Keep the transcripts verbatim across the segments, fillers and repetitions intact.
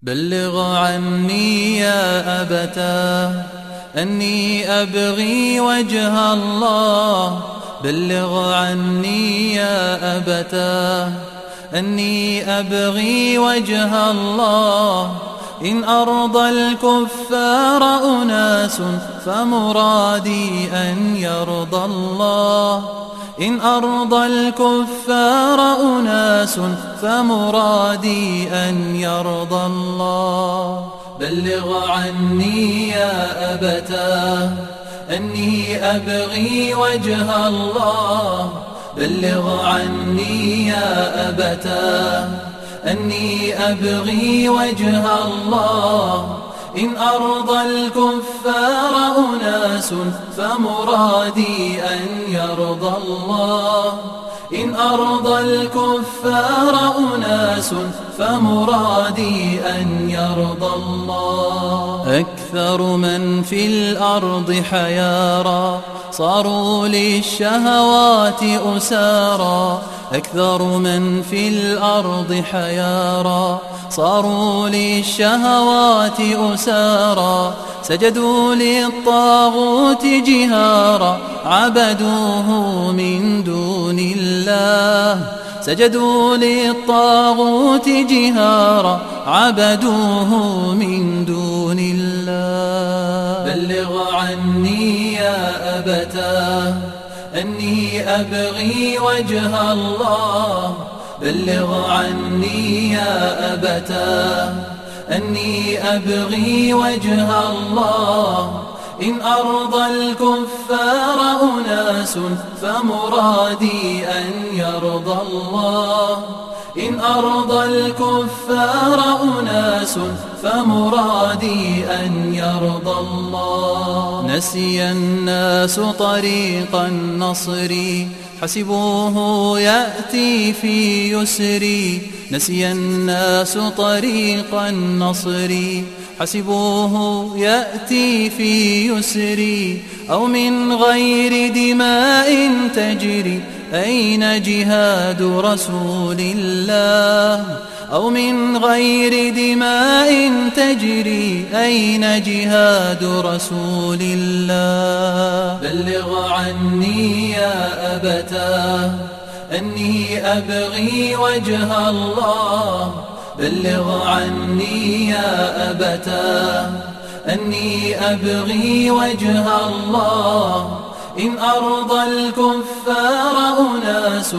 بلغ عني يا أبتاه أني أبغي وجه الله. بلغ عني يا أبتاه أني أبغي وجه الله. إن أرضى الكفار أناس فمرادي أن يرضى الله. إن أرضى الكفار أناس فمرادي أن يرضى الله. بلغ عني يا أبتاه أني أبغي وجه الله. بلغ عني يا أبتاه أني أبغي وجه الله. إن أرضى الكفار أناس فمرادي أن يرضى الله. إن أرضى الكفار أناس فمرادي أن يرضى الله. أكثر من في الأرض حيارى صاروا للشهوات أسارى. أكثر من في الأرض حيارى صاروا للشهوات أسارى. سجدوا للطاغوت جهارا عبدوه من دون الله. سجدوا للطاغوت جهارا عبدوه من دون الله. بلغ عني يا أبتاه أني أبغي وجه الله. بلغ عني يا أبتاه أني أبغي وجه الله. إن أرضى الكفار أناس فمرادي أن يرضى الله. إن أرضى الكفار أناس فمرادي أن يرضى الله. نسي الناس طريق النصر حسبوه يأتي في يسري. نسي الناس طريق النصر حسبوه يأتي في يسري. أو من غير دماء تجري أين جهاد رسول الله. أو من غير دماء تجري أين جهاد رسول الله. بلغ عني يا أبتاه أني أبغي وجه الله. بلغ عني يا أبتاه أني أبغي وجه الله. إن أرضى الكفار أناس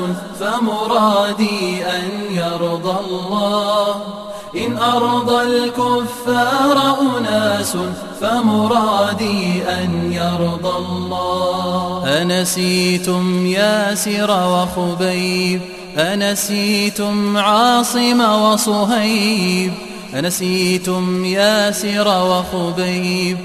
فمرادي أن يرضى الله. إن أرضى الكفار أناس فمرادي أن يرضى الله. أنسيتم ياسر وخبيب. أنسيتم عاصم وصهيب. أنسيتم ياسر وخبيب.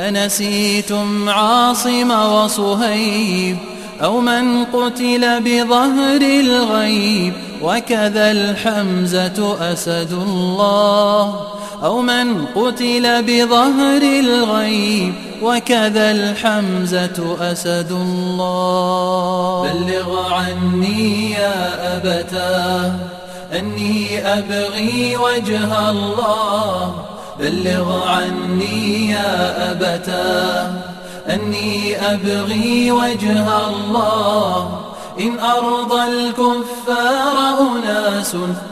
أنسيتم عاصم وصهيب. أو من قتل بظهر الغيب وكذا الحمزة أسد الله. أو من قتل بظهر الغيب وكذا الحمزة أسد الله. بلغ عني يا أبتاه أني أبغي وجه الله. بلغ عني يا أبتاه أني أبغي وجه الله. إن أرضى الكفار أناس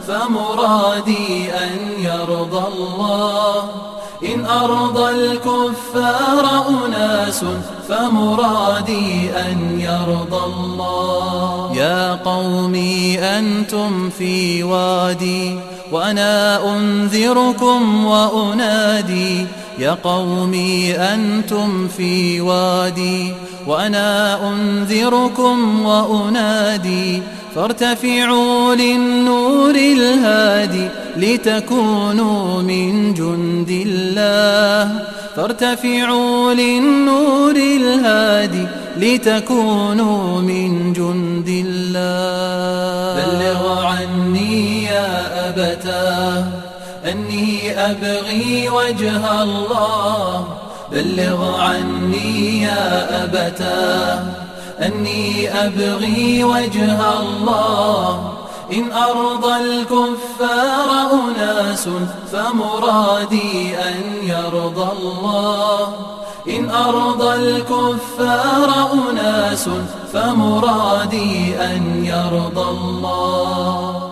فمرادي أن يرضى الله. إن أرضى الكفار أناس فمرادي أن يرضى الله. يا قومي أنتم في وادي وأنا أنذركم وأنادي. يا قومي أنتم في وادي وأنا أنذركم وأنادي. فارتفعوا للنور الهادي لتكونوا من جند الله. فارتفعوا للنور الهادي لتكونوا من جند الله. بلغ عني يا أبتاه أني أبغي وجه الله. بلغ عني يا أبتاه أني أبغي وجه الله. إن أرضى الكفار أناس أناس فمرادي أن يرضى الله. إن أرضى الكفار أناس فمرادي أن يرضى الله.